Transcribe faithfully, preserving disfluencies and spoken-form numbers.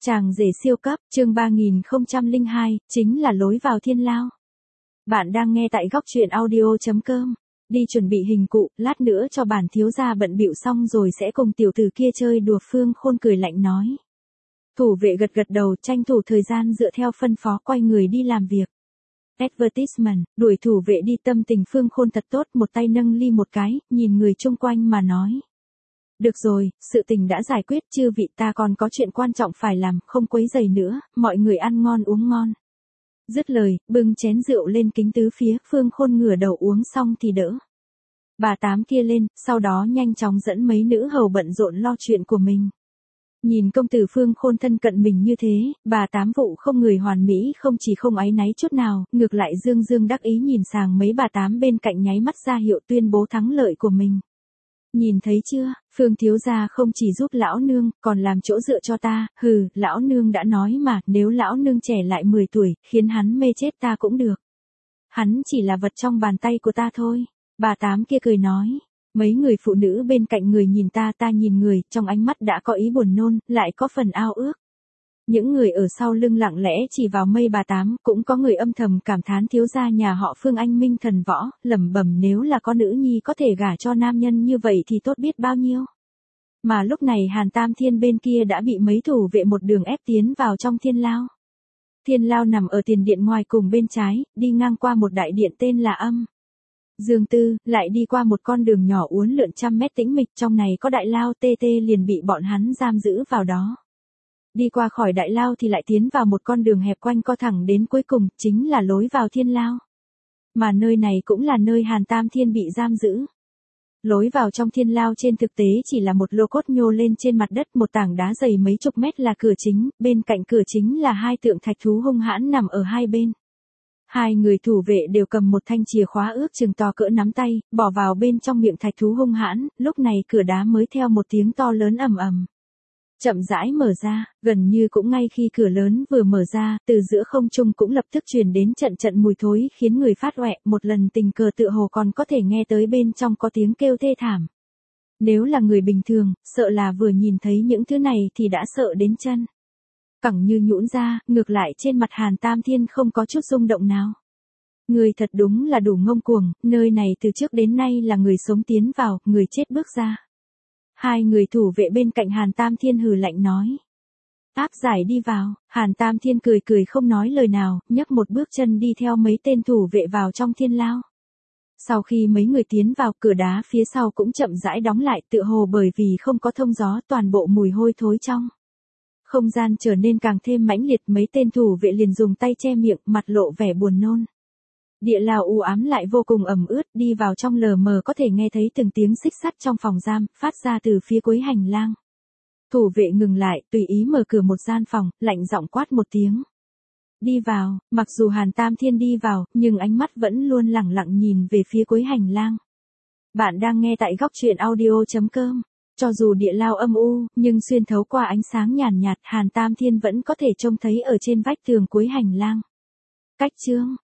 Chàng rể siêu cấp, chương ba nghìn không trăm lẻ hai, chính là lối vào thiên lao. Bạn đang nghe tại góc truyện audio chấm com. Đi chuẩn bị hình cụ, lát nữa cho bản thiếu gia bận bịu xong rồi sẽ cùng tiểu tử kia chơi đùa. Phương Khôn cười lạnh nói. Thủ vệ gật gật đầu, tranh thủ thời gian dựa theo phân phó quay người đi làm việc. Advertisement, đuổi thủ vệ đi. Tâm tình Phương Khôn thật tốt, một tay nâng ly một cái, nhìn người chung quanh mà nói. Được rồi, sự tình đã giải quyết, chư vị, ta còn có chuyện quan trọng phải làm, không quấy rầy nữa, mọi người ăn ngon uống ngon. Dứt lời, bưng chén rượu lên kính tứ phía, Phương Khôn ngửa đầu uống xong thì đỡ. Bà Tám kia lên, sau đó nhanh chóng dẫn mấy nữ hầu bận rộn lo chuyện của mình. Nhìn công tử Phương Khôn thân cận mình như thế, bà Tám vụ không người hoàn mỹ không chỉ không áy náy chút nào, ngược lại dương dương đắc ý nhìn sang mấy bà Tám bên cạnh nháy mắt ra hiệu tuyên bố thắng lợi của mình. Nhìn thấy chưa, Phương thiếu gia không chỉ giúp lão nương, còn làm chỗ dựa cho ta, hừ, lão nương đã nói mà, nếu lão nương trẻ lại mười tuổi, khiến hắn mê chết ta cũng được. Hắn chỉ là vật trong bàn tay của ta thôi. Bà Tám kia cười nói. Mấy người phụ nữ bên cạnh người nhìn ta ta nhìn người, trong ánh mắt đã có ý buồn nôn, lại có phần ao ước. Những người ở sau lưng lặng lẽ chỉ vào mây bà Tám, cũng có người âm thầm cảm thán thiếu gia nhà họ Phương anh minh thần võ, lẩm bẩm nếu là có nữ nhi có thể gả cho nam nhân như vậy thì tốt biết bao nhiêu. Mà lúc này Hàn Tam Thiên bên kia đã bị mấy thủ vệ một đường ép tiến vào trong thiên lao. Thiên lao nằm ở tiền điện ngoài cùng bên trái, đi ngang qua một đại điện tên là Âm Dương Tư, lại đi qua một con đường nhỏ uốn lượn trăm mét tĩnh mịch, trong này có đại lao tê tê liền bị bọn hắn giam giữ vào đó. Đi qua khỏi đại lao thì lại tiến vào một con đường hẹp quanh co thẳng đến cuối cùng, chính là lối vào thiên lao. Mà nơi này cũng là nơi Hàn Tam Thiên bị giam giữ. Lối vào trong thiên lao trên thực tế chỉ là một lô cốt nhô lên trên mặt đất, một tảng đá dày mấy chục mét là cửa chính, bên cạnh cửa chính là hai tượng thạch thú hung hãn nằm ở hai bên. Hai người thủ vệ đều cầm một thanh chìa khóa ước chừng to cỡ nắm tay, bỏ vào bên trong miệng thạch thú hung hãn, lúc này cửa đá mới theo một tiếng to lớn ầm ầm chậm rãi mở ra, gần như cũng ngay khi cửa lớn vừa mở ra, từ giữa không trung cũng lập tức truyền đến trận trận mùi thối khiến người phát oẹ, một lần tình cờ tựa hồ còn có thể nghe tới bên trong có tiếng kêu thê thảm. Nếu là người bình thường, sợ là vừa nhìn thấy những thứ này thì đã sợ đến chân cẳng như nhũn ra, ngược lại trên mặt Hàn Tam Thiên không có chút rung động nào. Người thật đúng là đủ ngông cuồng, nơi này từ trước đến nay là người sống tiến vào, người chết bước ra. Hai người thủ vệ bên cạnh Hàn Tam Thiên hừ lạnh nói. Áp giải đi vào, Hàn Tam Thiên cười cười không nói lời nào, nhấc một bước chân đi theo mấy tên thủ vệ vào trong thiên lao. Sau khi mấy người tiến vào, cửa đá phía sau cũng chậm rãi đóng lại, tựa hồ bởi vì không có thông gió, toàn bộ mùi hôi thối trong không gian trở nên càng thêm mãnh liệt, mấy tên thủ vệ liền dùng tay che miệng, mặt lộ vẻ buồn nôn. Địa lao u ám lại vô cùng ẩm ướt, đi vào trong lờ mờ có thể nghe thấy từng tiếng xích sắt trong phòng giam, phát ra từ phía cuối hành lang. Thủ vệ ngừng lại, tùy ý mở cửa một gian phòng, lạnh giọng quát một tiếng. Đi vào, mặc dù Hàn Tam Thiên đi vào, nhưng ánh mắt vẫn luôn lẳng lặng nhìn về phía cuối hành lang. Bạn đang nghe tại góc truyện audio chấm com. Cho dù địa lao âm u, nhưng xuyên thấu qua ánh sáng nhàn nhạt, Hàn Tam Thiên vẫn có thể trông thấy ở trên vách tường cuối hành lang. Cách chương,